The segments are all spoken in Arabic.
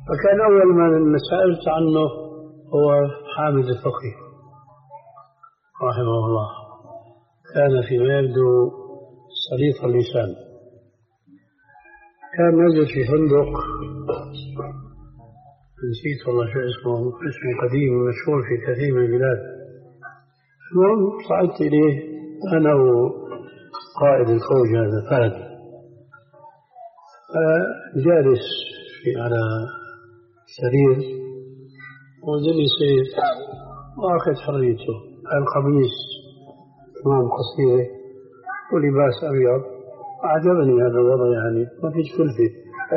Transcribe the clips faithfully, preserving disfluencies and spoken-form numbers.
فكان أول ما سألت عنه هو حامد الفقي رحمه الله، كان فيما يبدو سليط اللسان، كان نزل في فندق نسيت والله شو اسمه، اسمه قديم ومشهور في كثير من البلاد. المهم صعدت إليه أنا وقائد الفوج هذا فهد، جالس في على سرير وجلس واخذ حريته، القميص كمان قصيرة ولباس أبيض. أعجبني هذا الوضع، يعني ما فيش كلفة.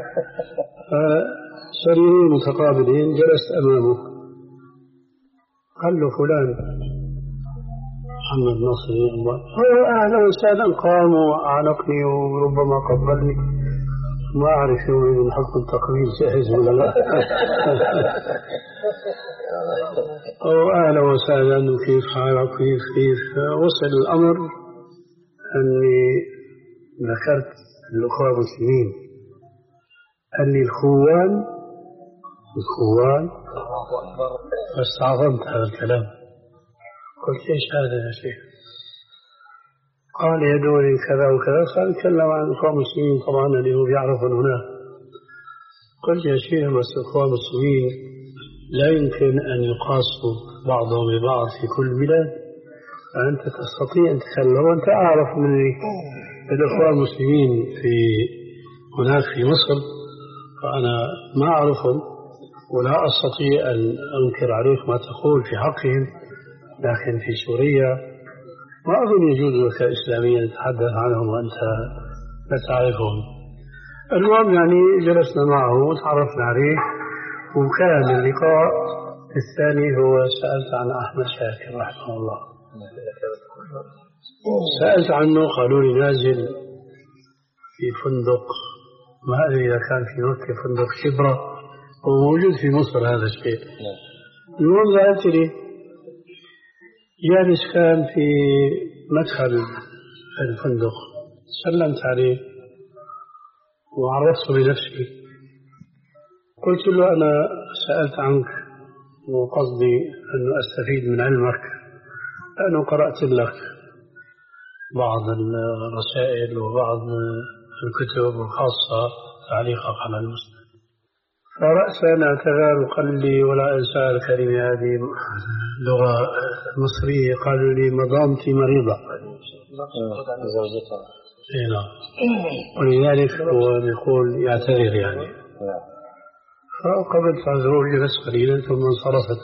سريرين متقابلين، جلست أمامه، قال له فلان محمد نصري، هو أهلا وسهلا، قام وأعنقني وربما قبلني، ما أعرف يوم من حكم التقبيل جاهز ولا لا. أو أهلا وسهلا وكيف حالك كيف كيف. وصل الأمر أني ذكرت الأخوة المسلمين، قال لي الخوان الخوان، فاستعظمت هذا الكلام، قلت ايش هذا يا شيخ؟ قال يدوري كذا وكذا، قال تكلم عن الأخوة المسلمين طبعا اللي هو يعرفون هناك. قلت يا شيخ بس الأخوة المسلمين لا يمكن أن يقاسوا بعضهم ببعض في كل بلاد، فأنت تستطيع أن تتكلم وأنت أعرف مني الأخوة المسلمين في هناك في مصر، فأنا ما أعرفهم ولا أستطيع أن أنكر عليك ما تقول في حقهم، لكن في سوريا ما أظن يجوز لك إسلاميا تتحدث عنهم وأنت لا تعرفهم. المهم يعني جلسنا معه وتعرفنا عليه، وكان اللقاء الثاني هو سألت عن أحمد شاكر رحمه الله، سألت عنه، قالوا لي نازل في فندق، ما أدري إذا كان في مكة فندق شبرة، هو موجود في مصر هذا الشيء. المهم ذهبت لي، جالس كان في مدخل الفندق، سلمت عليه وعرفت بنفسي، قلت له أنا سألت عنك وقصدي أن أستفيد من علمك، لأنه قرأت لك بعض الرسائل وبعض الكتب الخاصة تعليقك على المسلم. فرأسا اعتذر وقال لي ولا أنسى الكلمة هذه لغة مصرية، قالوا لي مضامتي مريضة زوجتها، ولذلك هو يقول يعتذر يعني. فقبلت عذره، جلس قليلا ثم انصرفت.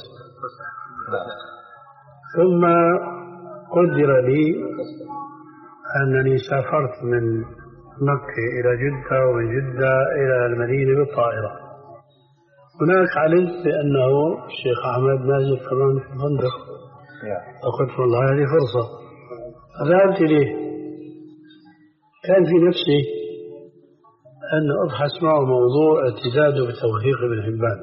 ثم قدر لي أنني سافرت من مكة إلى جدة ومن جدة إلى المدينة بالطائرة. هناك علمت بأنه الشيخ أحمد نازل كمان في الفندق، فقلت والله هذه فرصة، فذهبت إليه. كان في نفسي أن أبحث معه موضوع اعتزازه بتوثيق ابن حبان،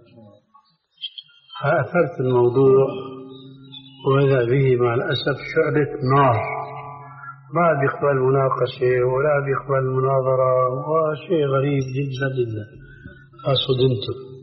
فأثرت الموضوع وإذا به مع الأسف شعلة نار، ما بيقبل مناقشة ولا بيقبل مناظرة، وشيء غريب جدا جدا. فصدمت.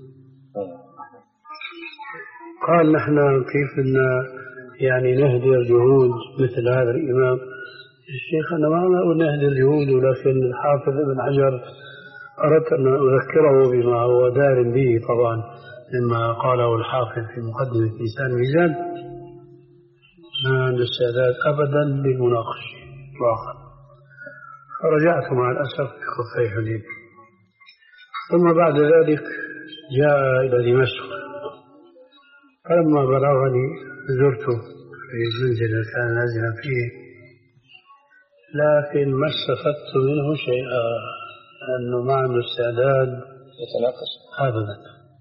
قال نحن كيف إن يعني نهدر جهود مثل هذا الإمام. الشيخ أنا ما أقول نهدر جهوده، لكن الحافظ ابن حجر أردت أن أذكره بما هو دار به طبعا مما قاله الحافظ في مقدمة لسان الميزان، ما عند السادات أبدا للمناقشة إطلاقا. فرجعت مع الأسف بخفي حنين. ثم بعد ذلك جاء إلى دمشق، فلما بلغني زرته في المنزل الذي كان نازلا فيه، لكن ما استفدت منه شيئا، لأنه ما عنده استعداد يتناقش أبدا.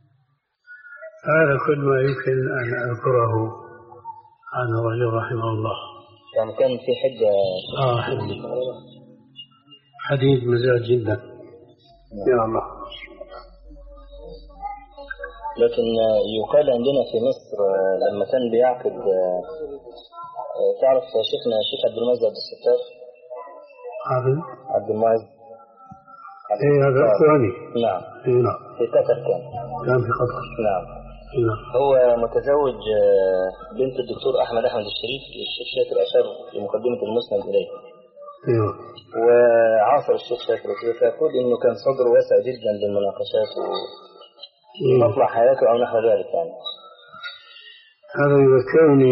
هذا كل ما يمكن أن أذكره عن الرجل رحمه الله. يعني كان في حجة آه حديد حديد مزاج جدا. يا الله. لكن يقال عندنا في مصر لما كان بيعقد، تعرف شيخنا الشيخ عبد المعز عبد الستار عبد عبد المعز ايه هذا اخواني. نعم ايه نعم في قطر كان كان في قطر. نعم. نعم. هو متزوج بنت الدكتور أحمد أحمد الشريف، الشيخ شاكر أشار في مقدمة المسند إليه. أيوه. وعاصر الشيخ شاكر فيقول إنه كان صدره واسع جدا للمناقشات ومطلع حياته أو نحو ذلك يعني. هذا يذكرني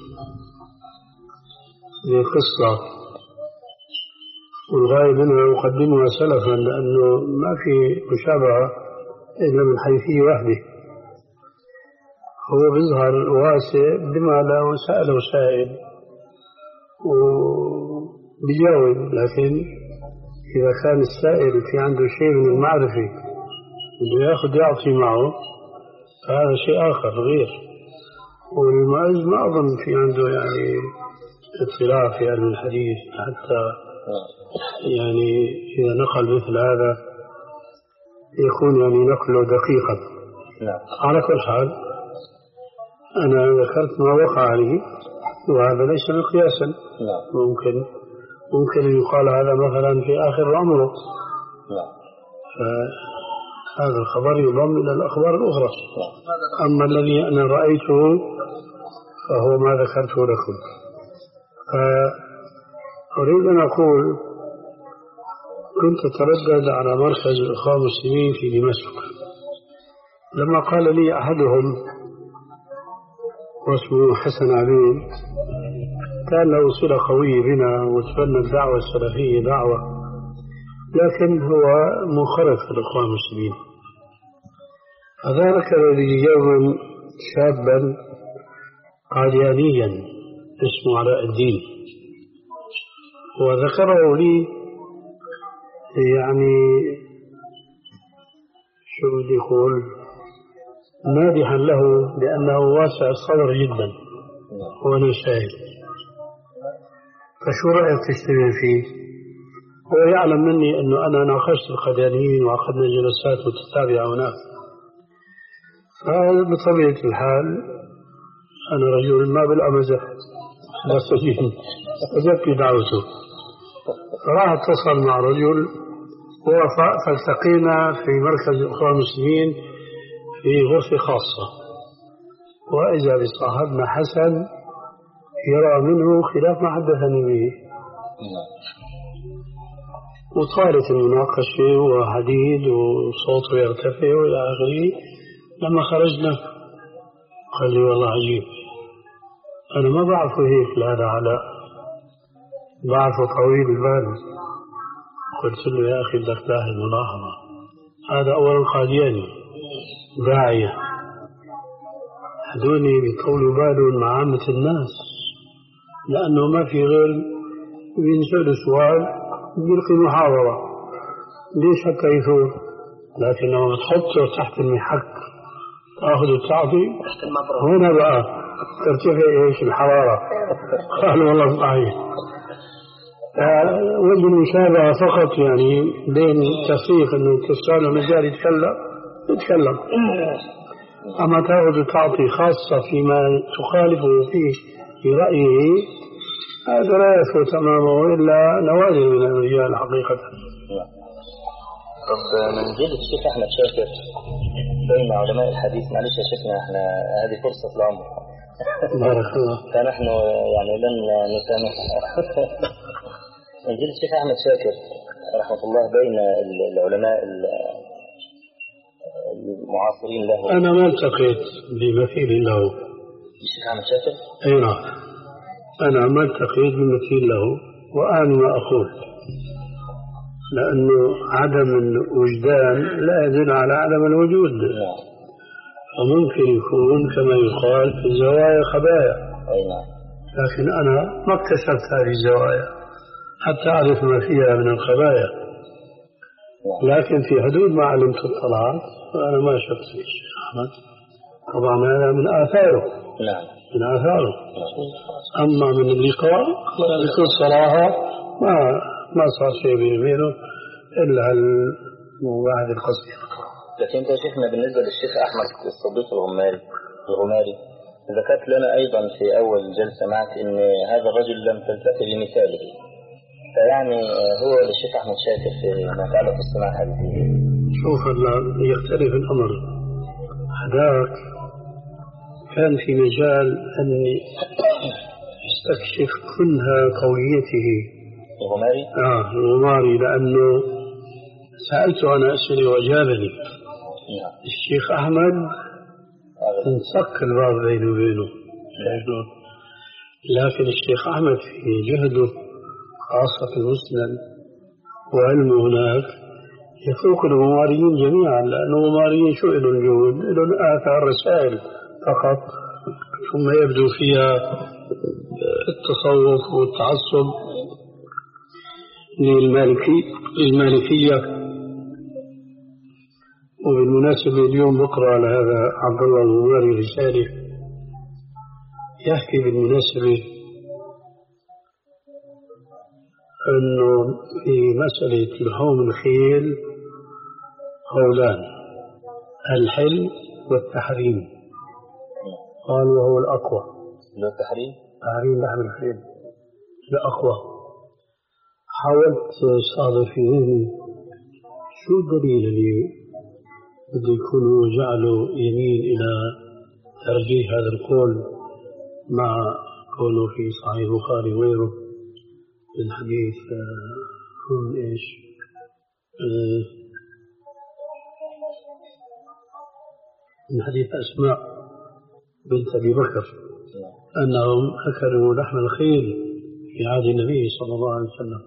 بقصة والغاية منها أقدمها سلفا لأنه ما في مشابهة إلا من حيثية واحدة. هو بيظهر واسع بما لو سأله سائل وبيجاوب، لكن إذا كان السائل في عنده شيء من المعرفة بده ياخذ يعطي معه فهذا شيء آخر غير. والمعز ما أظن في عنده يعني اطلاع في علم الحديث حتى يعني إذا نقل مثل هذا يكون يعني نقله دقيقا. على كل حال أنا ذكرت ما وقع عليه وهذا ليس مقياسا. ممكن ممكن أن يقال هذا مثلا في آخر عمره، فهذا الخبر يضم إلى الأخبار الأخرى. أما الذي أنا رأيته فهو ما ذكرته لكم. أريد أن أقول كنت أتردد على مركز الإخوان المسلمين في دمشق، لما قال لي أحدهم واسمه حسن عبيد كان له صلة قوية بنا وتبنى الدعوة السلفية دعوة، لكن هو منخرط في الإخوان المسلمين. فذكر لي يوما شابا قاديانيا اسمه علاء الدين، وذكره لي يعني شو بدي يقول مادحا له لأنه واسع الصدر جدا وأنا شاهد. فشو رأيك تشتغل فيه؟ هو يعلم مني أنه أنا ناقشت القاديانيين وعقدنا جلسات متتابعة هناك. فبطبيعة الحال أنا رجل ما بالأمزح بس أجبت دعوته، فراح اتصل مع رجل ووافق، فالتقينا في مركز الإخوان المسلمين في غرفة خاصة، وإذا بصاحبنا حسن يرى منه خلاف ما حدثني به. وطالت المناقشة وحديد وصوته يرتفع وإلى آخره. لما خرجنا قال لي والله عجيب، أنا ما بعرفه هيك لهذا علاء، بعرفه طويل البال. قلت له يا أخي بدك تلاحظ ملاحظة، هذا أولا قادياني داعية، هدوني بيطولوا بالهم مع عامة الناس لأنه ما في غير بينسأل سؤال بيلقي محاضرة ليش حتى يثور، لكن لما تحطه تحت المحك تأخذ وتعطي هنا بقى ترتفع ايش الحرارة. قال والله صحيح. وجه المشابهة فقط يعني بين التصريح انه تسأل مجال يتكلم يتكلم، اما تأخذ وتعطي خاصة فيما تخالفه فيه في رأيه هذا لا يثبت أمامه إلا نوادر من الرجال حقيقة. طب من جد الشيخ أحمد شاكر بين علماء الحديث، معلش يا شيخنا احنا هذه فرصة العمر بارك الله فنحن يعني لن نسامح. من جد الشيخ أحمد شاكر رحمة الله بين العلماء المعاصرين له. أنا ما التقيت بمثيل له الشيخ أحمد شاكر؟ أي نعم، أنا ما التقيت بمثيل له، وأنا ما أقول لأنه عدم الوجدان لا يدل على عدم الوجود، وممكن يكون كما يقال في الزوايا خبايا، لكن أنا ما اكتشفت هذه الزوايا حتى أعرف ما فيها من الخبايا، لكن في حدود ما علمت الطلعات فأنا ما شفت في الشيخ أحمد. طبعا هذا من آثاره من آثاره أما من اللقاء بكل صراحة ما ما صار شيء بيني وبينه إلا المواعد القصيرة. لكن أنت يا شيخنا بالنسبة للشيخ أحمد الصديق الغماري الغماري ذكرت لنا أيضا في أول جلسة معك إن هذا الرجل لم تلتقي بمثاله، فيعني هو للشيخ أحمد شاكر في ما يتعلق بالصناعة هذه. شوف يختلف الأمر، هذاك كان في مجال أن يستكشف كنها قويته الغماري؟ آه الغماري، لأنه سألته عن أسئلة وأجابني. نعم. الشيخ أحمد انسق الباب بينه وبينه، لكن الشيخ أحمد في جهده خاصة في المسند وعلمه هناك يفوق الغماريين جميعا، لأن الغماريين شو إلهم الجهود؟ إلهم آثار رسائل فقط، ثم يبدو فيها التصوف والتعصب للمالكي المالكية. وبالمناسبة اليوم بقرأ على هذا عبد الله الغماري رسالة يحكي بالمناسبة أنه في مسألة لحوم الخيل قولان، الحل والتحريم. قال وهو الأقوى. التحريم؟ تحريم لحم الخيل الأقوى. حاولت صادف في ذهني شو الدليل اللي بده يكون جعله يميل إلى ترجيح هذا القول مع قوله في صحيح البخاري وغيره من حديث من إيش من حديث أسماء بنت أبي بكر أنهم أكلوا لحم الخيل في عهد النبي صلى الله عليه وسلم.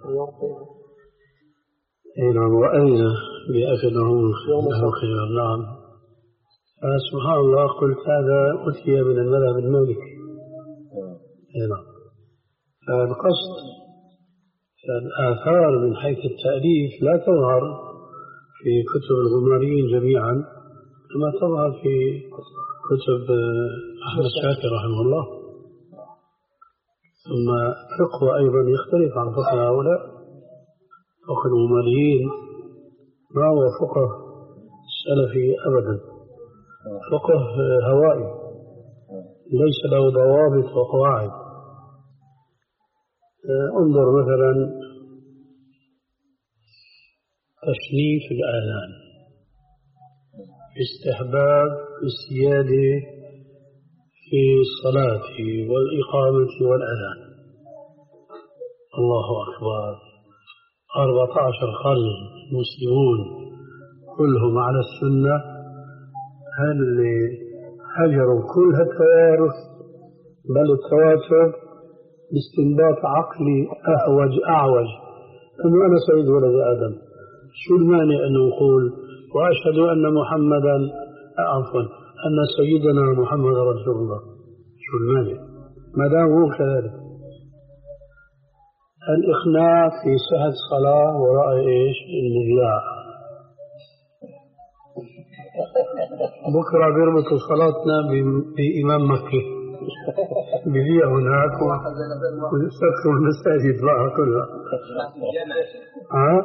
نعم، وأين بأكلهم الخيل؟ نعم. فسبحان الله قلت هذا أتي من المذهب المالكي. نعم. فالقصد فالآثار من حيث التأليف لا تظهر في كتب الغماريين جميعا كما تظهر في كتب أحمد شاكر رحمه الله. ثم فقه أيضا يختلف عن فقه هؤلاء. فقه الغماريين ما هو فقه سلفي أبدا، فقه هوائي ليس له ضوابط وقواعد. انظر مثلا تشنيف الآذان، استحباب السيادة في الصلاة والإقامة والأذان. الله أكبر، أربعة عشر قرن مسلمون كلهم على السنة، هل هجروا كل هالتوارث بل التواتر باستنباط عقلي أهوج أعوج أنه أنا سيد ولد آدم. شو المانع أن نقول وأشهد أن محمدا عفوا أن سيدنا محمد رسول الله؟ شو المانع ما دام هو كذلك؟ الإخناع في صحة صلاة وراء إيش؟ المذياع. بكرة بيربطوا صلاتنا بإمام مكي بذيع هناك ويسكروا المساجد بقى كلها. ها؟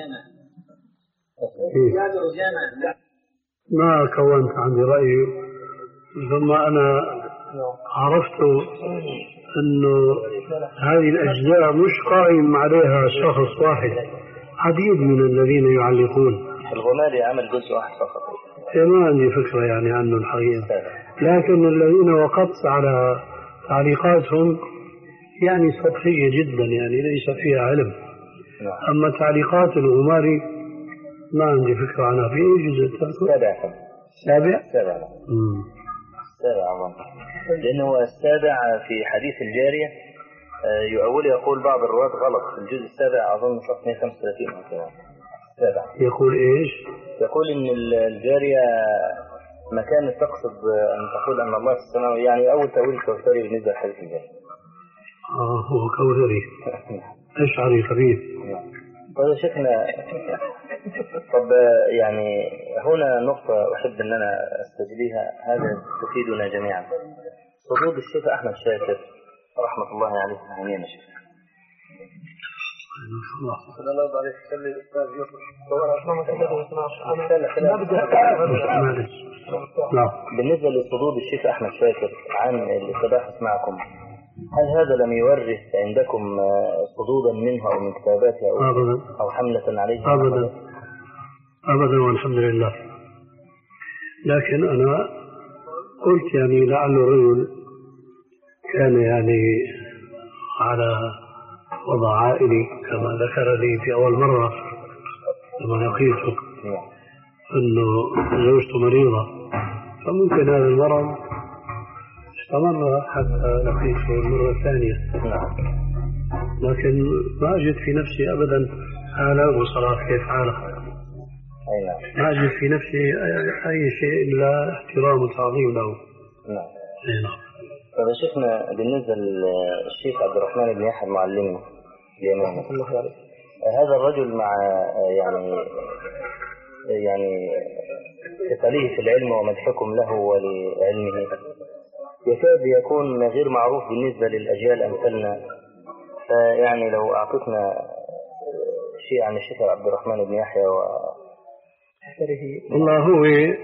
ما كونت عندي رأي، ثم أنا عرفت أنه هذه الأجزاء مش قائم عليها شخص واحد، عديد من الذين يعلقون. الغماري عمل جزء واحد فقط. ما عندي فكرة يعني عنه الحقيقة، لكن الذين وقفت على تعليقاتهم يعني سطحية جدا، يعني ليس فيها علم. أما تعليقات الغماري ما عندي فكرة عنها. في أي جزء؟ سابع. سابع؟ سابع. سابع لأنه السابع في حديث الجارية يؤول يقول بعض الرواة غلط في الجزء السابع، أظن صفحة مئة وخمسة وثلاثين سابع. يقول إيش؟ يقول إن الجارية مكان تقصد أن تقول أن الله في السماء، يعني أول تأويل كوثري بالنسبة لحديث الجارية. آه هو كوثري أشعري خبيث. طيب شيخنا، طب يعني هنا نقطة أحب أن أنا أستجليها، هذا تفيدنا جميعا. صدود الشيخ أحمد شاكر رحمة الله عليه عمينا شيخ. بالنسبة لصدود الشيخ أحمد شاكر عن التباحث معكم، هل هذا لم يورث عندكم صدودا منه أو من كتاباته أو, أو حملة عليه؟ أبدا أبدا والحمد لله. لكن أنا قلت يعني لعل الرجل كان يعني على وضع عائلي كما ذكر لي في أول مرة لما لقيته أنه زوجته مريضة، فممكن هذا المرض استمر حتى لقيته المرة الثانية، لكن ما أجد في نفسي أبدا حالة وصراحة كيف حالة، ما أجد في نفسي أي شيء إلا احترام وتعظيم له. نعم. طيب يا شيخنا، بالنسبة للشيخ عبد الرحمن بن يحيى معلمنا اليمامي، هذا الرجل مع يعني يعني تقاليه في العلم ومدحكم له ولعلمه يكاد يكون غير معروف بالنسبة للأجيال أمثالنا، فيعني لو أعطتنا شيء عن الشيخ عبد الرحمن بن يحيى وأثره. والله هو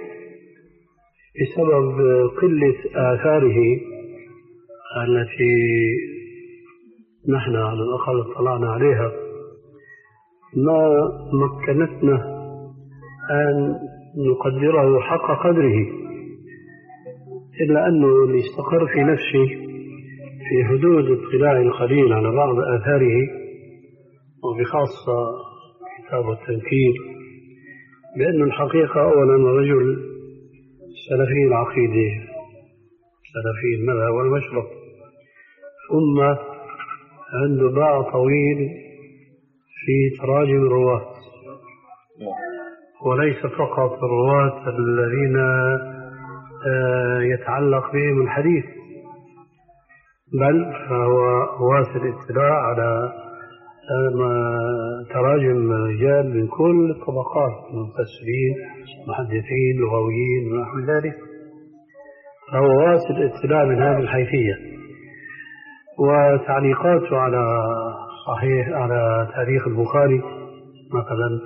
بسبب قلة آثاره التي نحن على الأقل اطلعنا عليها ما مكنتنا أن نقدره حق قدره، إلا أنه اللي استقر في نفسي في حدود اطلاع القليل على بعض آثاره، وبخاصة كتاب التنكير، بأن الحقيقة أولا رجل سلفي العقيدة سلفي المذهب والمشرب، ثم عنده باع طويل في تراجم الرواة، وليس فقط الرواة الذين يتعلق بهم الحديث، بل فهو واسع الاطلاع على تراجم رجال من كل الطبقات، مفسرين محدثين لغويين ونحو ذلك، فهو واسع الاطلاع من هذه الحيثية. وتعليقاته على صحيح على تاريخ البخاري مثلا،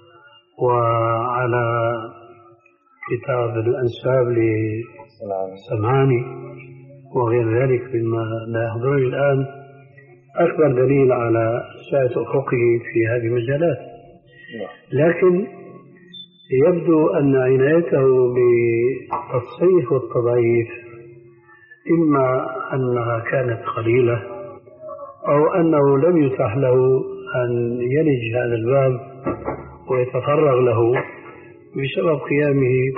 وعلى كتاب الأنساب لسمعاني وغير ذلك مما لا يحضرني الآن، أكبر دليل على سعة أفقه في هذه المجالات. لكن يبدو أن عنايته بالتصحيح والتضعيف إما أنها كانت قليلة أو أنه لم يتح له أن يلج هذا الباب ويتفرغ له بسبب قيامه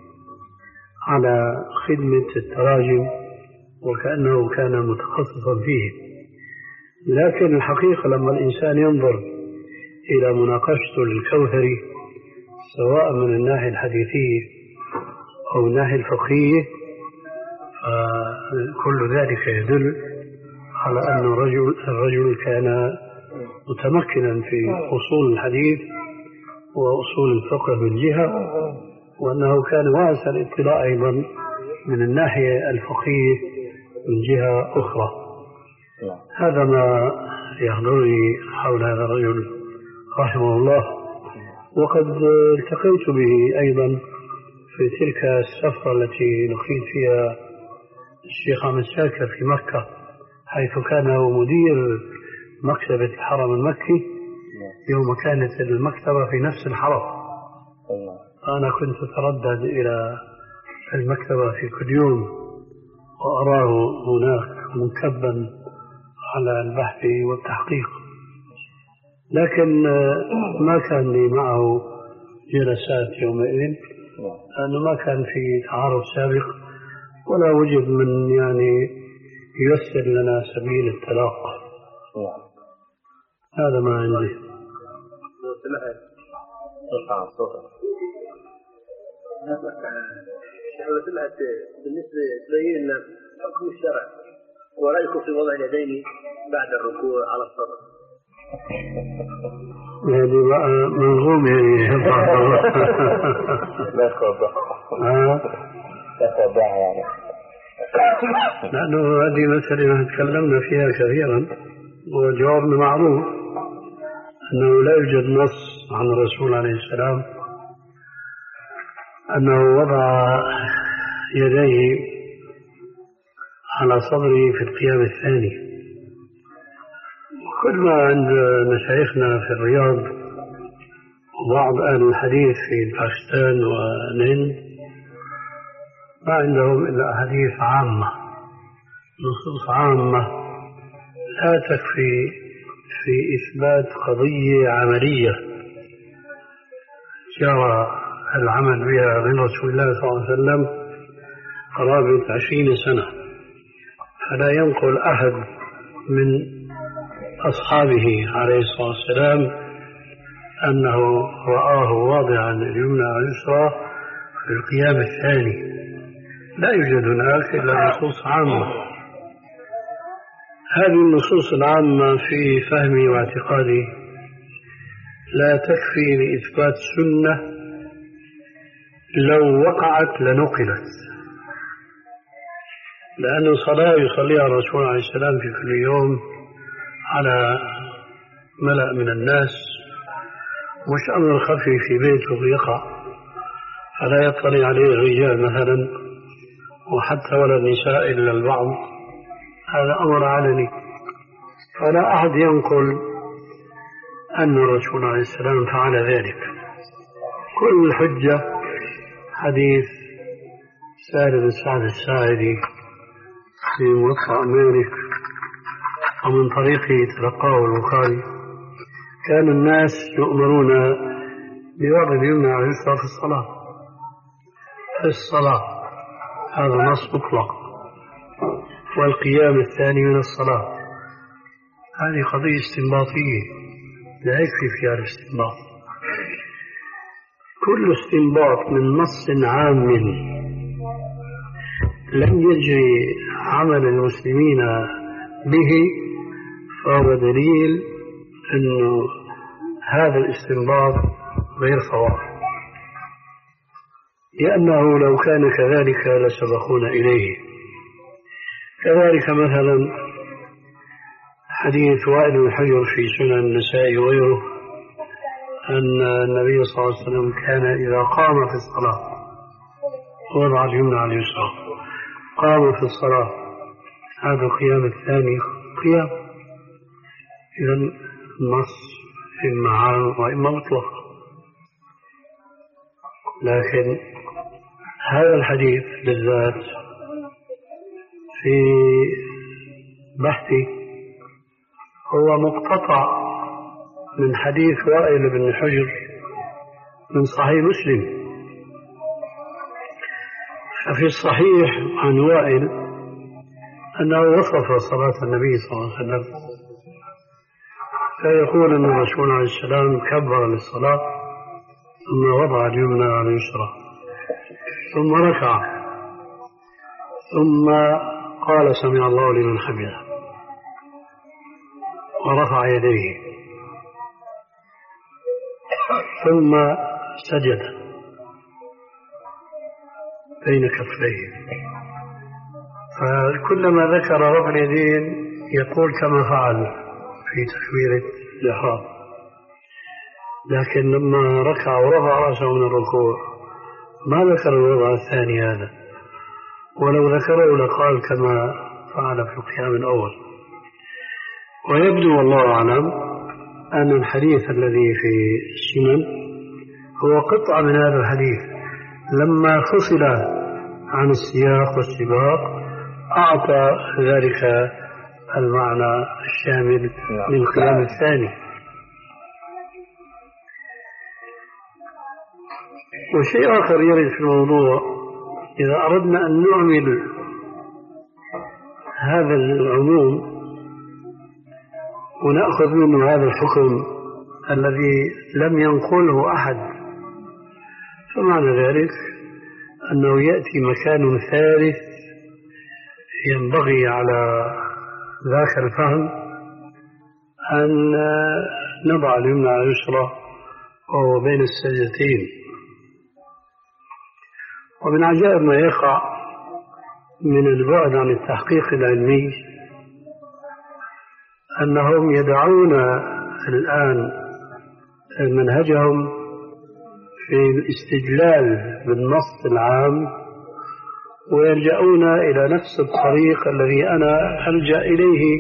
على خدمة التراجم وكأنه كان متخصصا فيه. لكن الحقيقة لما الإنسان ينظر إلى مناقشته للكوثري سواء من الناحية الحديثية أو الناحية الفقهية، فكل ذلك يدل على أن الرجل, الرجل كان متمكنا في أصول الحديث وأصول الفقه من جهة، وأنه كان واسع الاطلاع أيضا من الناحية الفقهية من جهة أخرى. هذا ما يحضرني حول هذا الرجل رحمه الله. وقد التقيت به أيضا في تلك السفرة التي لقيت فيها الشيخ أحمد شاكر في مكة، حيث كان هو مدير مكتبة الحرم المكي يوم كانت المكتبة في نفس الحرم. أنا كنت أتردد إلى المكتبة في كل يوم وأراه هناك منكبا على البحث والتحقيق، لكن ما كان لي معه جلسات يومئذ لأنه ما كان في تعارف سابق ولا وجد من يعني ييسر لنا سبيل التلاقى. هذا ما عندي. بالنسبة تبين لنا حكم الشرع ورأيكم في وضع اليدين بعد الركوع على الصدر. هذه بقى منظومة لا توضح لا توضح يعني، لأنه هذه مسألة تكلمنا فيها كثيرا وجوابنا معروف أنه لا يوجد نص عن الرسول عليه السلام أنه وضع يديه على صدره في القيام الثاني. كل ما عند مشايخنا في الرياض وبعض أهل الحديث في باكستان والهند ما عندهم إلا أحاديث عامة، نصوص عامة لا تكفي في إثبات قضية عملية جرى العمل بها من رسول الله صلى الله عليه وسلم قرابة عشرين سنة، فلا ينقل أحد من أصحابه عليه الصلاة والسلام أنه رآه واضعا اليمنى واليسرى في القيام الثاني، لا يوجد هناك إلا نصوص عامة. هذه النصوص العامة في فهمي واعتقادي لا تكفي لإثبات سنة لو وقعت لنقلت، لأن الصلاة يصليها الرسول عليه السلام في كل يوم على ملأ من الناس، مش أمر خفي في بيته يقع فلا يطلع عليه الرجال مثلا وحتى ولا النساء إلا البعض، هذا أمر علني، فلا أحد ينقل أن الرسول عليه السلام فعل ذلك. كل الحجة حديث سالم بن سعد الساعدي في موطأ مالك ومن طريقه تلقاه البخاري: كان الناس يؤمرون بوضع اليمنى على اليسرى في الصلاة في الصلاة هذا نص مطلق، والقيام الثاني من الصلاة. هذه قضية استنباطية لا يكفي فيها الاستنباط. كل استنباط من نص عام لم يجري عمل المسلمين به فهو دليل أن هذا الاستنباط غير صواب، لأنه لو كان كذلك لسبقونا إليه. كذلك مثلا حديث وائل بن حجر في سنن النسائي وغيره أن النبي صلى الله عليه وسلم كان إذا قام في الصلاة وضع اليمنى على اليسرى، قام في الصلاة، هذا القيام الثاني قيام. إذا النص إما عام وإما مطلق، لكن هذا الحديث بالذات في بحثي هو مقتطع من حديث وائل بن حجر من صحيح مسلم. ففي الصحيح عن وائل أنه وصف صلاة النبي صلى الله عليه وسلم فيقول أن الرسول عليه السلام كبر للصلاة ثم وضع اليمنى على اليسرى ثم ركع ثم قال سمع الله لمن حمده ورفع يديه ثم سجد بين كفيه. فكلما ذكر رفع اليدين يقول كما فعل في تكبيرة الإحرام، لكن لما ركع ورفع رأسه من الركوع ما ذكر الوضع الثاني هذا، ولو ذكره لقال كما فعل في القيام الأول. ويبدو والله أعلم أن الحديث الذي في السنن هو قطعة من هذا الحديث، لما فصل عن السياق والسباق أعطى ذلك المعنى الشامل للقيام الثاني. وشيء آخر يرد في الموضوع: إذا أردنا أن نعمل هذا العموم ونأخذ منه هذا الحكم الذي لم ينقله أحد، فمعنى ذلك أنه يأتي مكان ثالث ينبغي على ذاك الفهم أن نضع اليمنى على اليسرى وهو بين السجدتين. ومن عجائب ما يقع من البعد عن التحقيق العلمي أنهم يدعون الآن منهجهم في الاستدلال بالنص العام ويلجؤون إلى نفس الطريق الذي أنا ألجأ إليه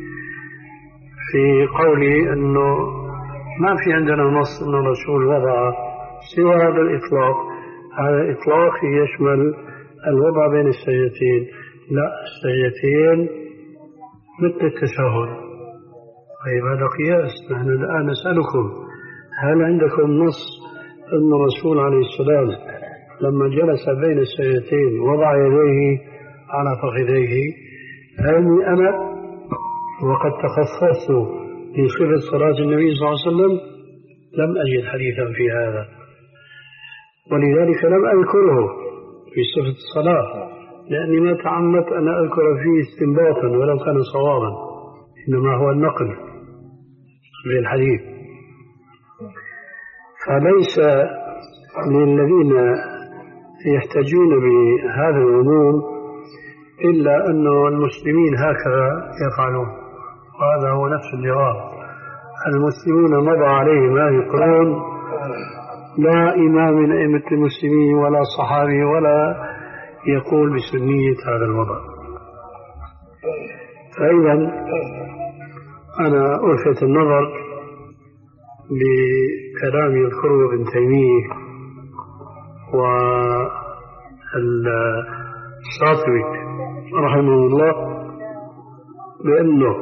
في قولي أنه ما في عندنا نص أن الرسول وضع سوى هذا الإطلاق. هذا الإطلاق يشمل الوضع بين السجدتين. لا، السجدتين مثل التشهد. طيب هذا قياس. نحن الآن نسألكم هل عندكم نص أن الرسول عليه السلام لما جلس بين السجدتين وضع يديه على فخذيه؟ هل أنا وقد تخصصت في صفة صلاة النبي صلى الله عليه وسلم لم أجد حديثا في هذا، ولذلك لم أذكره في صفة الصلاة، لأني ما تعمدت أن أذكر فيه استنباطا ولو كان صوابا، إنما هو النقل للحديث. فليس للذين يحتاجون بهذا العموم إلا أن المسلمين هكذا يفعلون، وهذا هو نفس الجواب. المسلمون مضى عليهم هذه القرون، لا إمام من أئمة المسلمين ولا صحابي ولا يقول بسنية هذا الوضع. فإذا أنا ألفت النظر بكلام يذكره ابن تيمية والشاطبي رحمه الله بأنه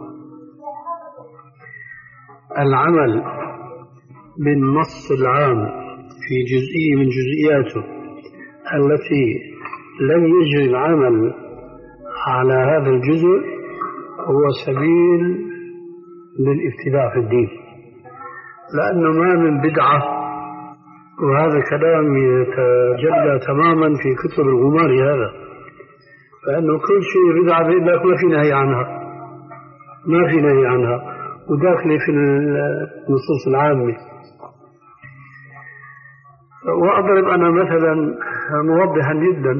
العمل بالنص العام في جزئية من جزئياته التي لم يجري العمل على هذا الجزء هو سبيل للابتداع في الدين، لأنه ما من بدعة، وهذا كلام يتجلى تماما في كتب الغمار هذا، فإنه كل شيء بدعة بيقول لك ما في نهي عنها، ما في نهي عنها وداخل في النصوص العامة. وأضرب أنا مثلا موضحا جدا،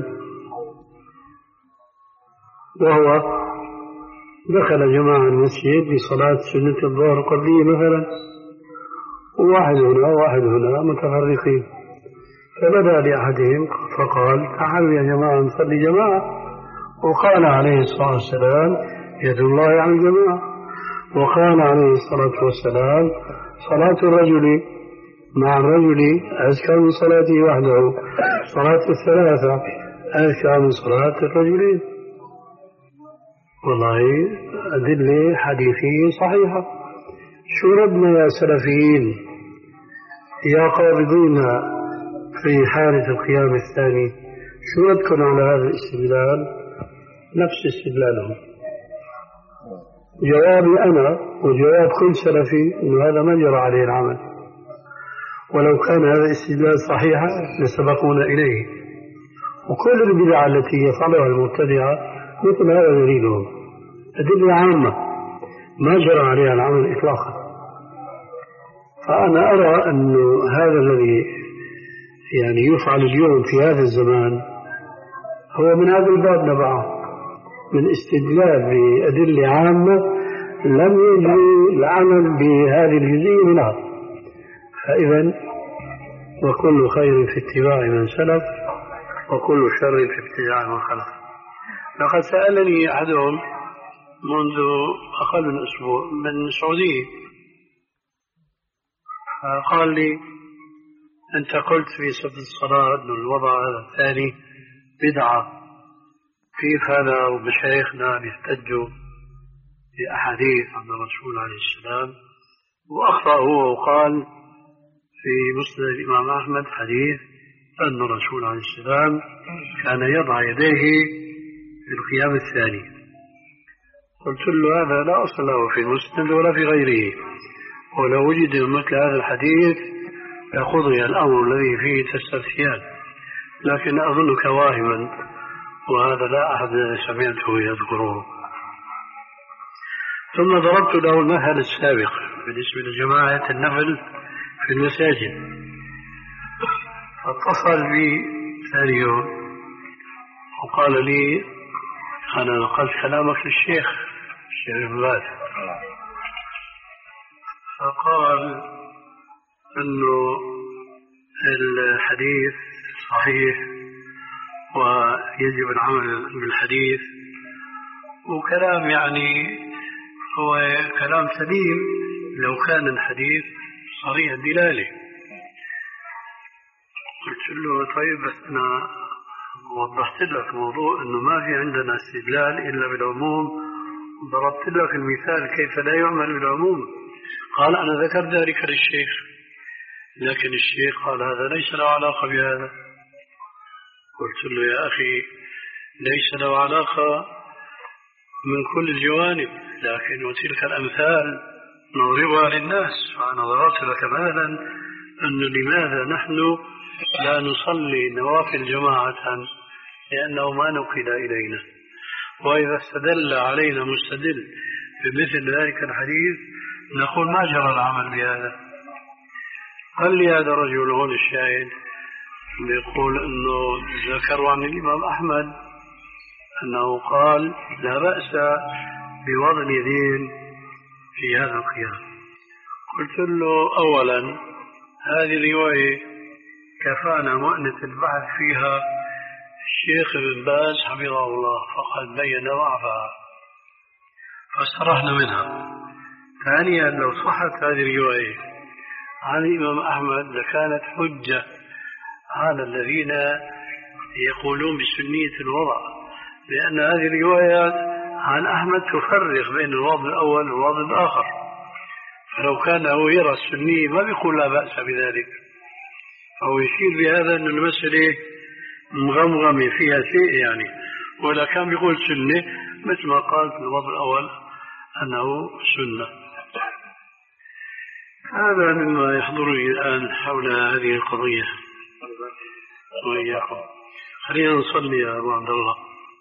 وهو دخل جماعة المسجد لصلاة سنة الظهر قبلية مثلا، وواحد هنا وواحد هنا متفرقين، فبدأ لأحدهم فقال تعالوا يا جماعة نصلي جماعة، وقال عليه الصلاة والسلام يد الله على الجماعة، وقال عليه الصلاة والسلام صلاة الرجل مع الرجل أزكى من صلاته وحده، صلاة الثلاثة أزكى من صلاة الرجلين. والله أدلة حديثية صحيحة. شو ردنا يا سلفيين يا قابضين في حالة القيام الثاني؟ شو ردكم على هذا الاستدلال؟ نفس استدلالهم. جوابي أنا وجواب كل سلفي إنه هذا ما جرى عليه العمل، ولو كان هذا الاستدلال صحيحا لسبقونا إليه. وكل البدع التي يفعلها المبتدعة مثل هذا دليلهم، أدلة عامة ما جرى عليها العمل إطلاقا. فأنا أرى أن هذا الذي يعني يفعل اليوم في هذا الزمان هو من هذا الباب نبعه، من استدلال بأدلة عامة لم يجري العمل بهذه الجزئية منها. فإذا وكل خير في اتباع من سلف وكل شر في ابتداع من خلف. لقد سألني أحدهم منذ أقل من أسبوع من السعودية، قال لي أنت قلت في صفة الصلاة أن الوضع هذا الثاني بدعة، كيف هذا ومشايخنا بيحتجوا بأحاديث عن الرسول عليه السلام؟ وأخطأ هو وقال في مسند الإمام أحمد حديث أن الرسول عليه السلام كان يضع يديه في القيام الثاني. قلت له هذا لا أصل له في المسند ولا في غيره، ولو وجد مثل هذا الحديث لقضي الأمر الذي فيه تستفتيان، لكن أظنك واهما، وهذا لا أحد سمعته يذكره. ثم ضربت له المثل السابق بالنسبة لجماعة النفل في المساجد، فاتصل بي ثاني يوم وقال لي أنا نقلت كلامك للشيخ الشيخ ابن باز، فقال أنه الحديث صحيح ويجب العمل بالحديث، وكلام يعني هو كلام سليم لو كان الحديث صريح الدلالة. قلت له طيب بس أنا وضحت لك موضوع أنه ما في عندنا استدلال إلا بالعموم، ضربت لك المثال كيف لا يعمل بالعموم. قال أنا ذكرت ذلك للشيخ، لكن الشيخ قال هذا ليس له علاقة بهذا. قلت له يا أخي ليس له علاقة من كل الجوانب، لكن وتلك الأمثال نضربها للناس. فأنا ضربت لك مثلا أنه لماذا نحن لا نصلي نوافل جماعة، لأنه ما نقل إلينا، وإذا استدل علينا مستدل بمثل ذلك الحديث نقول ما جرى العمل بهذا. قال لي هذا الرجل هون الشاهد يقول أنه ذكروا عن الإمام أحمد أنه قال لا بأس بوضع اليدين في هذا القيام. قلت له أولا هذه الرواية كفانا مؤنة البحث فيها الشيخ ابن باز حفظه الله، فقد بين ضعفها فاسترحنا منها. ثانيا لو صحت هذه الرواية عن الإمام أحمد لكانت حجة على الذين يقولون بسنية الوضع، لأن هذه الروايات عن أحمد تفرق بين الوضع الأول والوضع الآخر، فلو كان هو يرى السنية ما بيقول لا بأس بذلك، أو يشير بهذا أن المسألة مغمغمة فيها شيء يعني، ولا كان بيقول سنة مثل ما قال في الوضع الأول أنه سنة. هذا مما يحضرني الآن حول هذه القضية وإياكم. خلينا نصلي يا أبو عبد الله.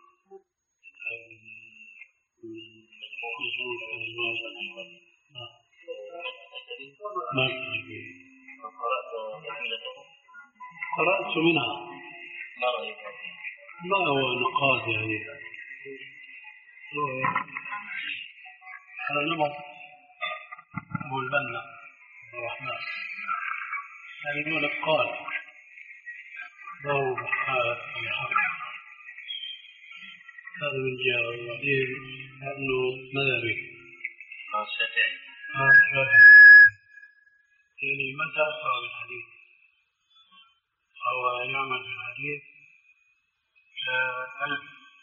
قرأت منها ما هو نقاط يعني على نمط أبو البنا الرحمن يعني يقول قال ضوء حالة في حق هذا من جهة، وبعدين لأنه مذهبي يعني متى أثر بالحديث أو يعمل بالحديث ألف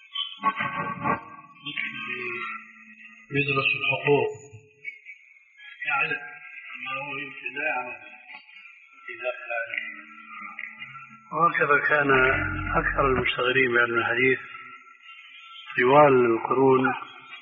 يدرس الحقوق يعرف أنه يمكن لا يعمل إذا فعل. وهكذا كان أكثر المشتغلين بعلم الحديث طوال القرون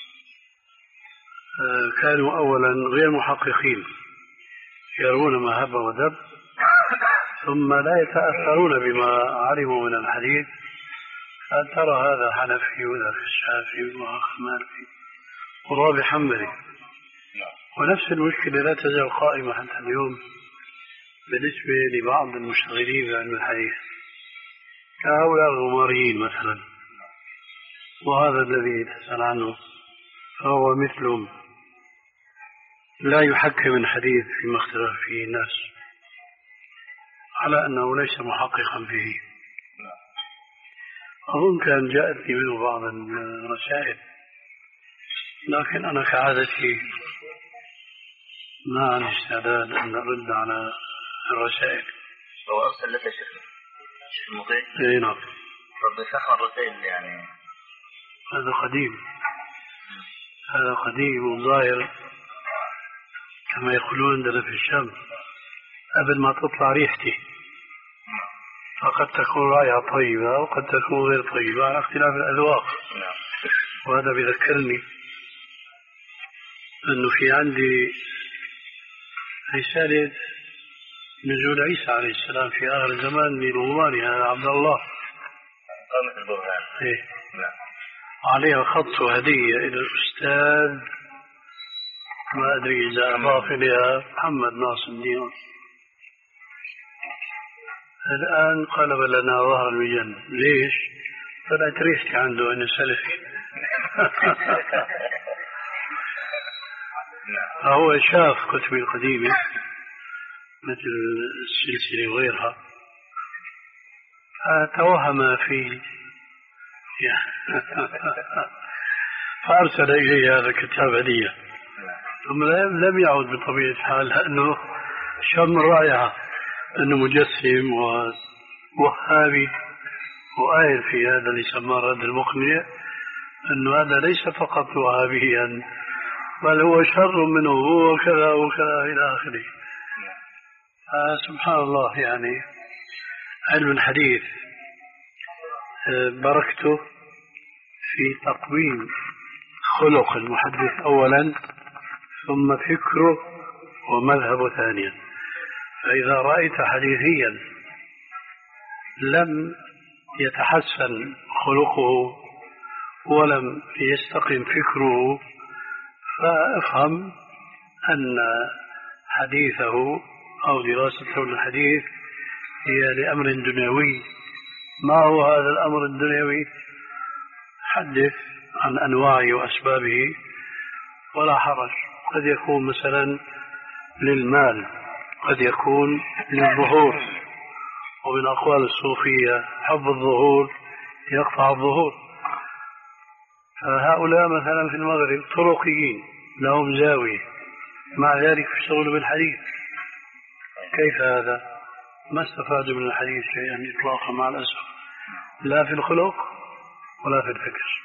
كانوا أولا غير محققين، يرون ما هب ودب، ثم لا يتأثرون بما علموا من الحديث. ترى هذا حنفي وذاك الشافعي وآخر مالكي ورابع حنبلي، ونفس المشكلة لا تزال قائمة حتى اليوم بالنسبة لبعض المشتغلين بعلم الحديث كهؤلاء الغماريين مثلا، وهذا الذي تسأل عنه فهو مثلهم لا يحكم الحديث فيما اختلف فيه الناس على أنه ليس محققا فيه. أظن كان جاءتني منه بعض الرسائل، لكن أنا كعادتي ما عندي استعداد أن أرد على الرسائل. هو أرسل لك شيخ شيخ المطيع؟ إيه نعم. رب يفتح الرسائل يعني. هذا قديم، هذا قديم وظاهر كما يقولون عندنا في الشام قبل ما تطلع ريحتي، فقد تكون رائحة طيبة وقد تكون غير طيبة على اختلاف الأذواق. وهذا بذكرني أنه في عندي رسالة نزول عيسى عليه السلام في آخر الزمان للغماري هذا عبد الله قامت البرهان إيه؟ عليها خط هدية إلى الأستاذ ما أدري إذا أضاف إليها محمد ناصر الدين. الآن قلب لنا ظهر الجنة. ليش؟ طلعت ريحتي عنده أنه سلفي. فهو شاف كتبي القديمة مثل السلسلة وغيرها فتوهم فيه فأرسل إليه هذا الكتاب هدية، ثم لم يعد بطبيعة الحال لأنه شم الرائعة أنه مجسم ووهابي وآية في هذا اللي سماه رد المقنع أنه هذا ليس فقط وهابيا بل هو شر منه هو وكذا وكذا إلى آخره. آه سبحان الله. يعني علم الحديث بركته في تقويم خلق المحدث أولا ثم فكره ومذهبه ثانيا. فإذا رأيت حديثيا لم يتحسن خلقه ولم يستقم فكره فافهم أن حديثه أو دراسته للحديث هي لأمر دنيوي. ما هو هذا الأمر الدنيوي؟ حدث عن أنواعه وأسبابه ولا حرج. قد يكون مثلا للمال، قد يكون للظهور، ومن أقوال الصوفية حب الظهور يقطع الظهور. فهؤلاء مثلا في المغرب طرقيين لهم زاوية، مع ذلك يشتغلوا بالحديث. كيف هذا؟ ما استفادوا من الحديث شيئا إطلاقا مع الأسف، لا في الخلق ولا في الفكر.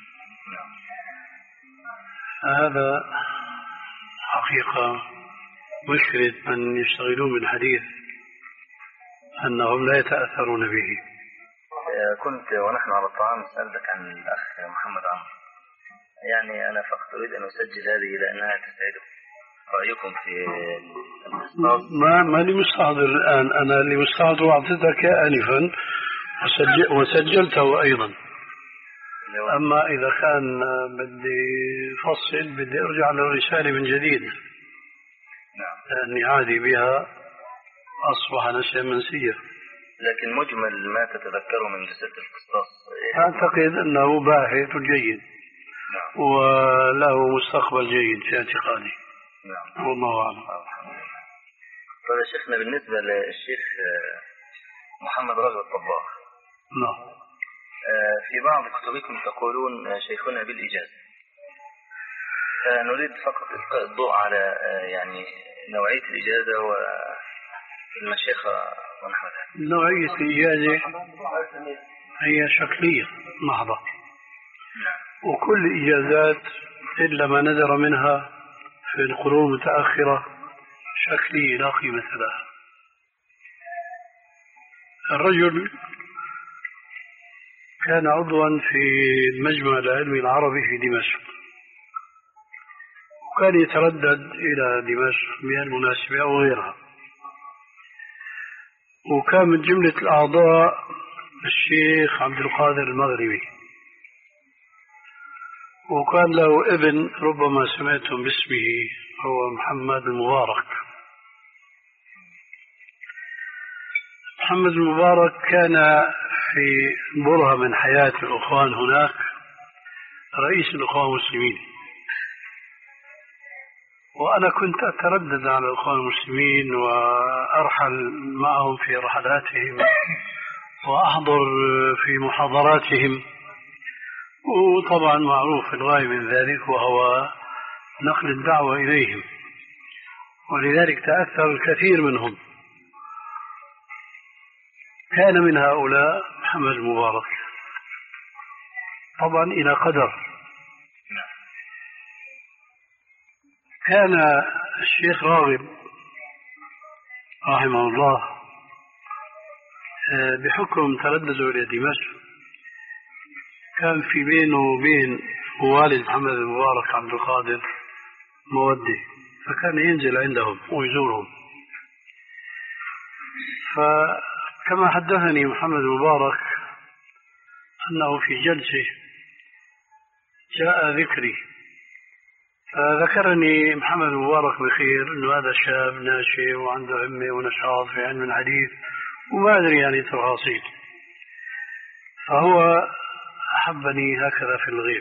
هذا حقيقة مشكلة من يشتغلون بالحديث أنهم لا يتأثرون به. كنت ونحن على الطعام سألتك عن الأخ محمد عمرو، يعني أنا فقط أريد أن أسجل هذه لأنها تسعده. رأيكم في ما ما لي مستحضر الآن، أنا اللي مستحضر أعطيتك آنفا وسجل وسجلته أيضا. أما إذا كان بدي فصل بدي أرجع للرسالة من جديد، لأني عادي بها أصبح نسيا منسيا. لكن مجمل ما تتذكره من جسد القسطاس أعتقد أنه باحث جيد نعم. وله مستقبل جيد في اعتقادي. نعم. والله أعلم. طيب يا شيخنا، بالنسبة للشيخ محمد رجل الطباخ، نعم، في بعض كتبكم تقولون شيخنا بالإجازة، فنريد فقط إلقاء الضوء على يعني نوعية الإجازة والمشيخة ونحو ذلك. نوعية الإجازة هي شكلية محضة، وكل إجازات إلا ما نذر منها في القرون المتأخرة شكلية لا قيمة لها. الرجل كان عضوا في المجمع العلمي العربي في دمشق، وكان يتردد إلى دمشق بهالمناسبة أو غيرها، وكان من جملة الأعضاء الشيخ عبد القادر المغربي، وكان له ابن ربما سمعتم باسمه هو محمد المبارك. محمد المبارك كان في برهة من حياة الأخوان هناك رئيس الأخوان المسلمين، وأنا كنت أتردد على الأخوان المسلمين وأرحل معهم في رحلاتهم وأحضر في محاضراتهم، وطبعا معروف الغاية من ذلك وهو نقل الدعوة إليهم، ولذلك تأثر الكثير منهم. كان من هؤلاء محمد المبارك، طبعا إلى قدر. كان الشيخ راغب رحمه الله بحكم تردده إلى دمشق كان في بينه وبين والد محمد المبارك عبد القادر مودة، فكان ينزل عندهم ويزورهم. فكما حدثني محمد المبارك أنه في جلسة جاء ذكري، فذكرني محمد المبارك بخير أنه هذا شاب ناشئ وعنده همة ونشاط في علم الحديث وما أدري يعني تفاصيل، فهو أحبني هكذا في الغيب،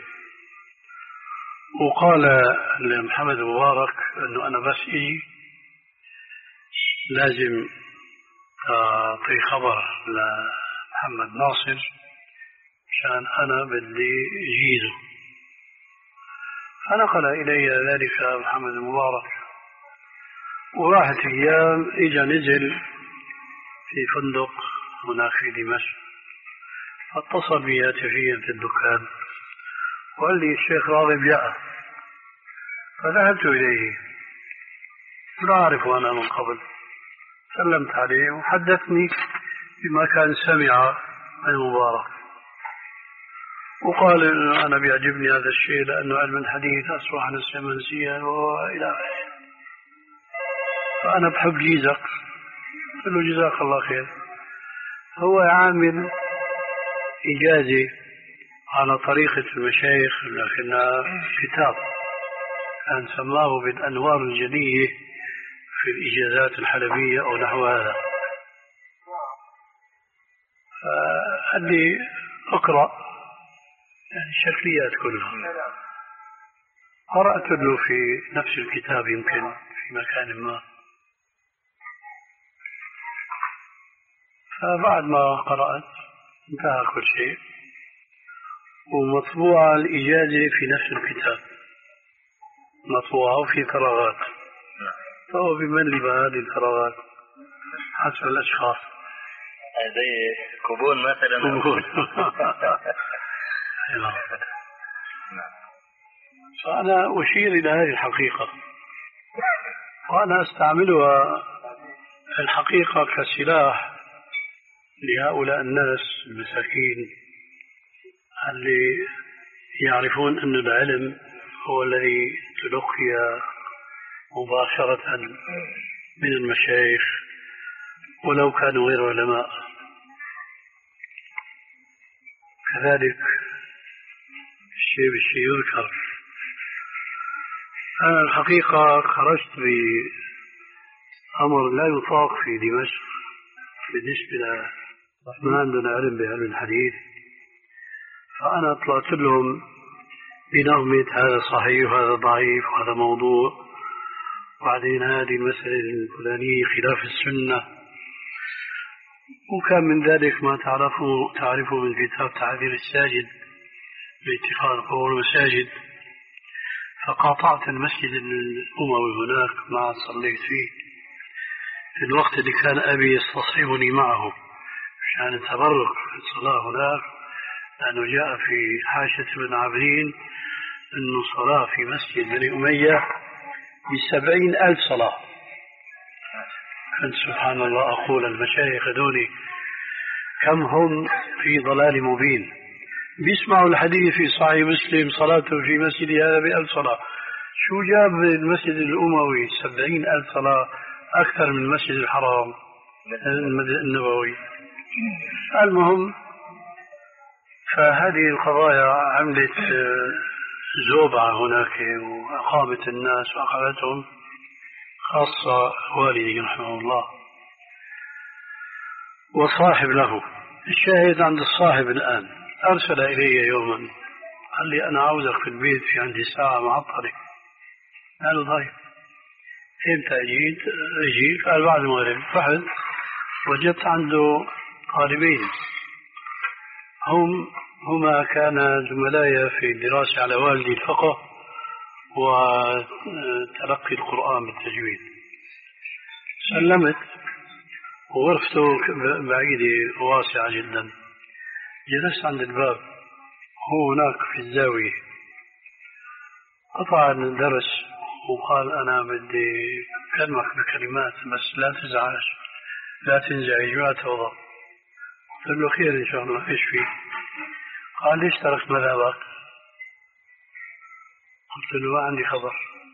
وقال لمحمد المبارك أنه أنا بس إجي لازم أعطي خبر لمحمد ناصر عشان أنا بدي أجيزه. فنقل إلي ذلك محمد المبارك، وراحت أيام إجا نزل في فندق هناك في دمشق، فاتصل بي هاتفيا في الدكان وقال لي الشيخ راغب جاء، فذهبت إليه لا أعرفه أنا من قبل، سلمت عليه وحدثني بما كان سمع من مبارك، وقال أنا بيعجبني هذا الشيء لأنه علم الحديث أصبح نسيا منسيا وإلى آخره، فأنا بحب جيزك. قلت له جزاك الله خير. هو عامل إجازة على طريقة المشايخ، لكنها كتاب كان سماه بالأنوار الجلية في الإجازات الحلبية أو نحو هذا، فقال لي أقرأ يعني الشكليات كلها. قرأت له في نفس الكتاب يمكن في مكان ما، فبعد ما قرأت انتهى كل شيء ومطبوعة الإجازة في نفس الكتاب مطبوعة وفي فراغات، فهو بمن لي بهذه الفراغات حسب الأشخاص زي كوبون مثلا. كوبون. فأنا أشير إلى هذه الحقيقة وأنا أستعملها الحقيقة كسلاح لهؤلاء الناس المساكين اللي يعرفون أن العلم هو الذي تلقي مباشرة من المشايخ ولو كانوا غير علماء. كذلك الشيء بالشيء يذكر. أنا الحقيقة خرجت بأمر لا يطاق في دمشق بالنسبة لما عندنا علم بعلم الحديث، فأنا طلعت لهم بنغمة هذا صحيح وهذا ضعيف وهذا موضوع، وبعدين هذه المسألة الفلانية خلاف السنة، وكان من ذلك ما تعرفوا تعرفوا من كتاب تعذير الساجد باتخاذ قبور المساجد. فقاطعت المسجد الأموي هناك ما صليت فيه في الوقت اللي كان أبي يستصحبني معه عشان التبرك في الصلاة هناك، لأنه جاء في حاشة بن عبرين أنه صلاة في مسجد بني أمية بسبعين ألف صلاة. كنت سبحان الله أقول المشايخ دوني كم هم في ضلال مبين، بيسمعوا الحديث في صحيح مسلم صلاته في مسجد هذا بألف صلاة، شو جاب المسجد الأموي سبعين ألف صلاة أكثر من المسجد الحرام النبوي. المهم فهذه القضايا عملت زوبعة هناك وأقامت الناس وأخذتهم، خاصة والدي رحمه الله وصاحب له. الشاهد عند الصاحب الآن أرسل إلي يوما قال لي أنا عاوزك في البيت، في عندي ساعة معطلة. قال طيب إمتى أجيت؟ أجيت قال بعد المغرب. رحت وجدت عنده طالبين هم هما كان زملاء في الدراسة على والدي الفقه وتلقي القرآن بالتجويد. سلمت وغرفته بعيدة واسعة جدا، جلست عند الباب هو هناك في الزاوية. قطع الدرس وقال أنا بدي أكلمك بكلمات بس لا تزعج لا تنزعج ولا توضأ. قلت له خير إن شاء الله، إيش فيه؟ قال ليش تركت مذهبك؟ قلت له ما عندي خبر.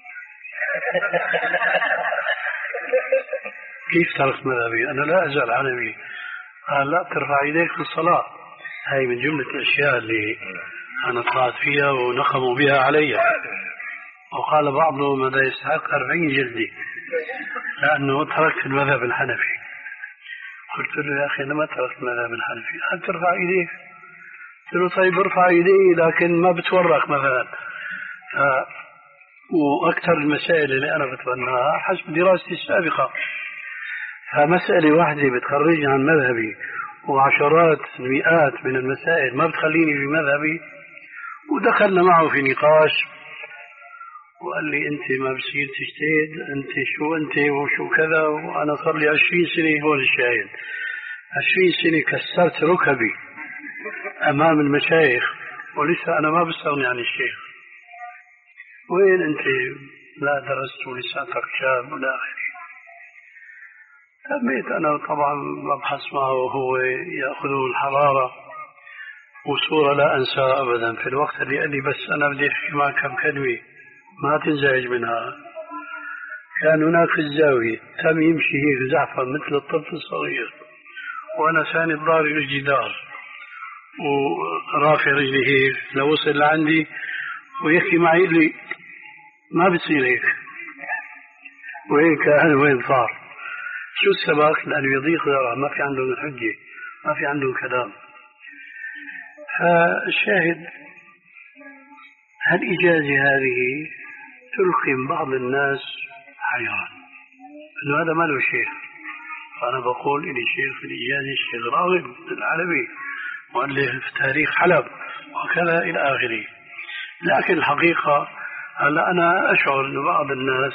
كيف تركت مذهبي؟ أنا لا أزال عنبي. قال لا ترفع يديك في الصلاة، هاي من جملة الأشياء اللي أنا طلعت فيها ونقموا بها علي. وقال بعضهم ماذا يستحق أربعين جلدي لأنه تركت المذهب الحنفي. قلت له يا أخي أنا ما تركت المذهب الحنفي. قال ترفع يديك. قلت له طيب ارفع يدي لكن ما بتورك مثلا. ف... وأكثر المسائل اللي أنا بتبناها حسب دراستي السابقة، فمسألة واحدة بتخرجني عن مذهبي وعشرات مئات من المسائل ما بتخليني في مذهبي. ودخلنا معه في نقاش وقال لي أنت ما بصير تجتهد، أنت شو أنت وشو كذا، وأنا صار لي عشرين سنة هون الشاهد، عشرين سنة كسرت ركبي أمام المشايخ، ولسه أنا ما بستغني عن الشيخ. وين أنت لا درست ولساتك شاب ولا آخره. تميت أنا طبعا ببحث معه وهو يأخذ الحرارة، وصورة لا أنسى أبدا في الوقت اللي قال لي بس أنا بدي أحكي معك كم كلمة ما تنزعج منها. كان هناك في الزاوية تم يمشي هيك زعفا مثل الطفل الصغير، وأنا ثاني ضارب الجدار ورافع رجلي هيك لو وصل لعندي ويحكي معي لي ما بتصير هيك وهيك. أنا وين صار شو السبب؟ لأنه يضيق ذرع، ما في عندهم حجة، ما في عندهم كلام. فالشاهد هالإجازة هذه تلقي بعض الناس حيران أنه هذا ما له شيخ. فأنا بقول إلي شيخ في الإجازة الشيخ راغب العلوي مؤلف في تاريخ حلب وكذا إلى آخره. لكن الحقيقة هلا أنا أشعر أن بعض الناس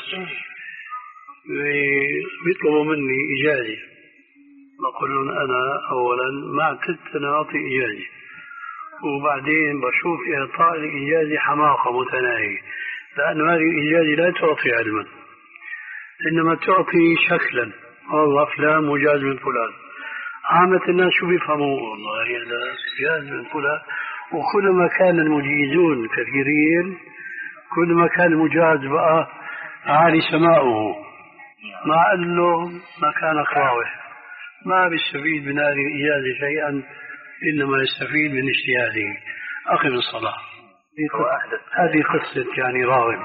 بيطلبوا مني إجازة، بقول لهم أنا أولا ما اعتدت أن أعطي إجازة، وبعدين بشوف إعطاء الإجازة حماقة متناهية، لأن هذه الإجازة لا تعطي علما، إنما تعطي شكلا. والله فلان مجاز من فلان. عامة الناس شو بيفهموا؟ والله هذا مجاز من فلان. وكلما كان المجيزون كثيرين كلما كان المجاز بقى عالي سماؤه، مع أنه ما كان قراوه ما بيستفيد من هذه الإجازة شيئا، إنما يستفيد من اجتهاده. أقم الصلاة. هذه قصة يعني راغب.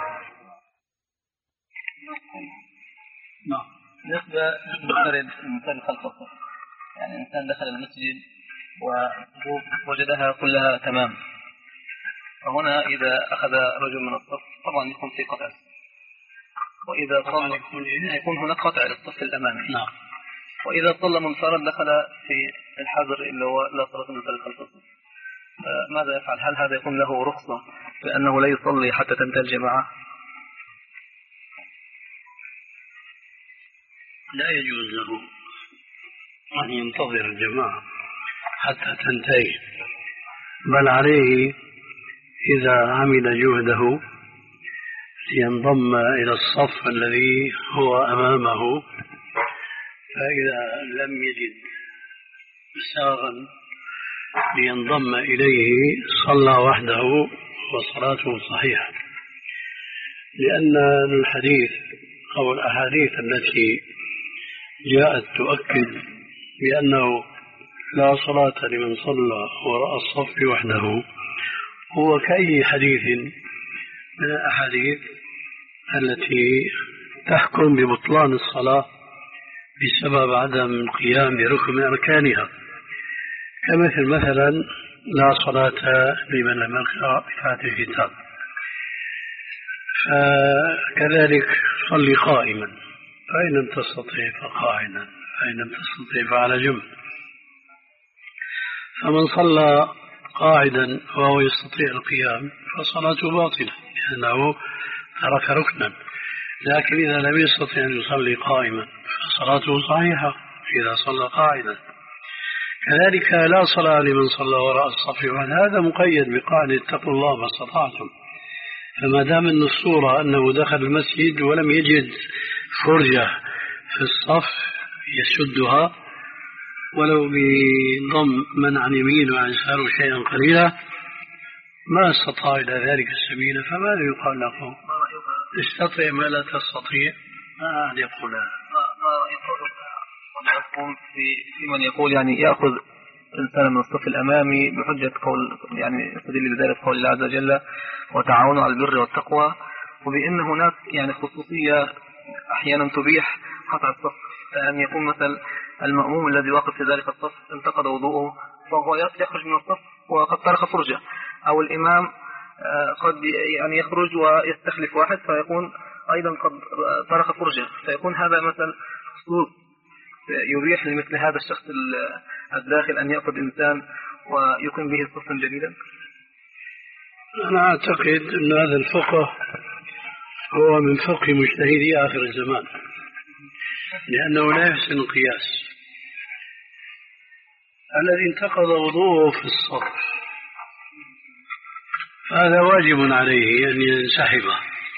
نعم. بالنسبة للمفترض المفترض خلف الصف، يعني إنسان دخل المسجد ووجدها كلها تمام، فهنا إذا أخذ رجل من الصف طبعا يكون في قطع، وإذا صلى يكون هناك قطع للصف الأمامي. نعم. وإذا صلى منفرد دخل في الحظر اللي هو لا صلاة المنفرد خلف الصف، ماذا يفعل؟ هل هذا يكون له رخصة بأنه لا يصلي حتى تنتهي الجماعة؟ لا يجوز له أن ينتظر الجماعة حتى تنتهي، بل عليه إذا عمل جهده لينضم إلى الصف الذي هو أمامه، فإذا لم يجد ساغا لينضم إليه صلى وحده وصلاته صحيحة. لأن الحديث أو الأحاديث التي جاءت تؤكد بأنه لا صلاة لمن صلى وراء الصف وحده هو كأي حديث من الأحاديث التي تحكم ببطلان الصلاة بسبب عدم القيام بركن من أركانها، كمثل مثلا لا صلاة لمن لم يقرأ بفاتحة الكتاب. فكذلك صلي قائما، فإن لم تستطيع فقاعدا، فإن لم تستطيع فعلى جنب. فمن صلى قاعدا وهو يستطيع القيام فصلاته باطلة لأنه ترك ركنا، لكن إذا لم يستطيع أن يصلي قائما فصلاته صحيحة إذا صلى قاعدا. كذلك لا صلاة لمن صلى وراء الصف، وهذا مقيد بقاعدة اتقوا الله ما استطعتم. فما دام أن الصورة أنه دخل المسجد ولم يجد فرجة في الصف يسدها ولو بضم من عن يمين وعن يساره شيئا قليلا ما استطاع إلى ذلك السبيل، فماذا يقال له؟ استطيع ما لا تستطيع، ما أحد يقول هذا. في من يقول يعني يأخذ إنسان من الصف الأمامي بحجة قول، يعني يستدل بذلك قول الله عز وجل وتعاونوا على البر والتقوى، وبأن هناك يعني خصوصية أحيانا تبيح قطع الصف، أن يكون مثلا المأموم الذي واقف في ذلك الصف انتقد وضوءه فهو يخرج من الصف وقد ترك فرجة، أو الإمام قد يعني يخرج ويستخلف واحد فيكون أيضا قد ترك فرجة، فيكون هذا مثلا خصوص يبيح لمثل هذا الشخص الداخل أن يأخذ إنسان ويقيم به صفا جديدا. أنا أعتقد أن هذا الفقه هو من فقه مجتهدي آخر الزمان، لأنه لا يحسن القياس. الذي انتقض وضوءه في الصف هذا واجب عليه أن ينسحب،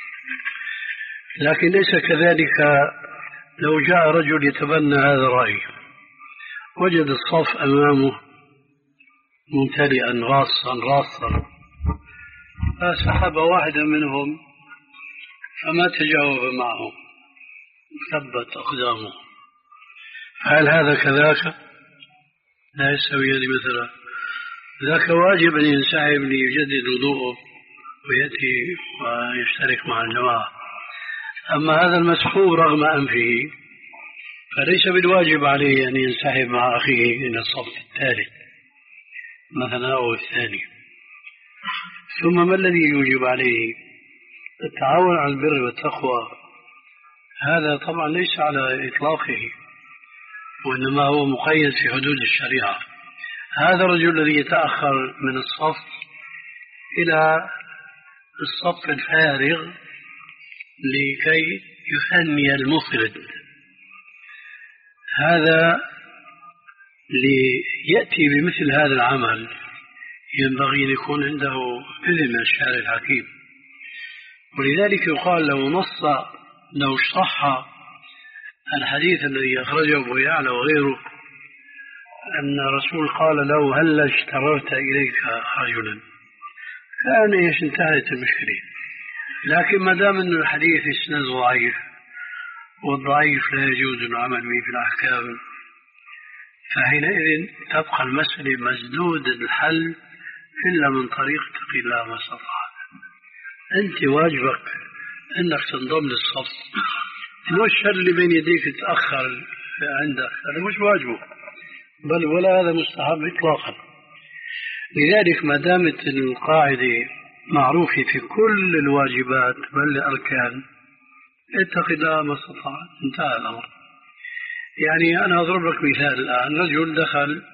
لكن ليس كذلك لو جاء رجل يتبنى هذا الرأي وجد الصف أمامه ممتلئا راصا راصا فسحب واحدا منهم فما تجاوب معه ثبت أقدامه، هل هذا كذاك؟ لا يستويان مثلا. ذاك واجب أن ينسحب ليجدد وضوءه ويأتي ويشترك مع الجماعة. أما هذا المسحوب رغم أنفه فليس بالواجب عليه أن ينسحب مع أخيه إلى الصف الثالث مثلا أو الثاني. ثم ما الذي يوجب عليه؟ التعاون على البر والتقوى، هذا طبعا ليس على إطلاقه وإنما هو مقيد في حدود الشريعة. هذا الرجل الذي يتأخر من الصف إلى الصف الفارغ لكي يثني المفرد، هذا ليأتي بمثل هذا العمل ينبغي أن يكون عنده إذن من الشارع الحكيم. ولذلك يقال لو نص لو صح الحديث الذي أخرجه أبو يعلى وغيره أن الرسول قال له هل اشتررت إليك رجلا كان ايش انتهت المشكلة. لكن ما دام أن الحديث إسناد ضعيف والضعيف لا يجوز العمل به في الأحكام فحينئذ تبقى المسألة مسدود الحل إلا من طريق اتق الله ما استطعت. أنت واجبك أنك تنضم للصف، مش اللي بين يديك تأخر عندك، هذا مش واجبه بل ولا هذا مستحب إطلاقا. لذلك ما دامت القاعدة معروفة في كل الواجبات بل الأركان اتق الله ما استطعت، انتهى الأمر. يعني أنا أضرب لك مثال الآن، رجل دخل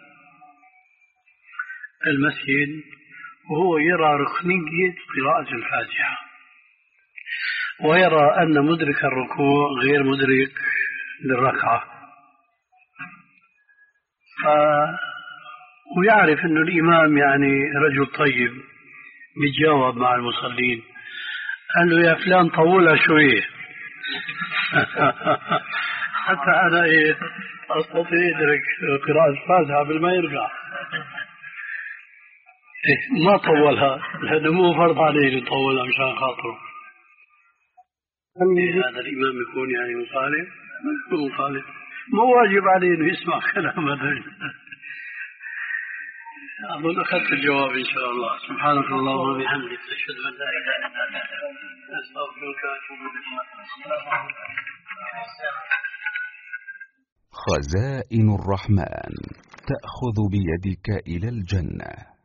المسجد وهو يرى ركنية قراءة الفاتحة ويرى أن مدرك الركوع غير مدرك للركعة، ف... ويعرف أن الإمام يعني رجل طيب بيتجاوب مع المصلين، قال له يا فلان طولها شوية حتى أنا إيه أستطيع أدرك قراءة الفاتحة قبل ما يرجع. إيه ما طولها لأنه مو فرض عليه يطولها مشان خاطره. هذا الإمام يكون يعني مخالف؟ مو مخالف، مو واجب عليه أنه يسمع كلام الرجل. أظن أخذت الجواب إن شاء الله. سبحانك اللهم وبحمدك أشهد أن لا إله إلا أنت أستغفرك وأتوب إليك. خزائن الرحمن تأخذ بيدك إلى الجنة.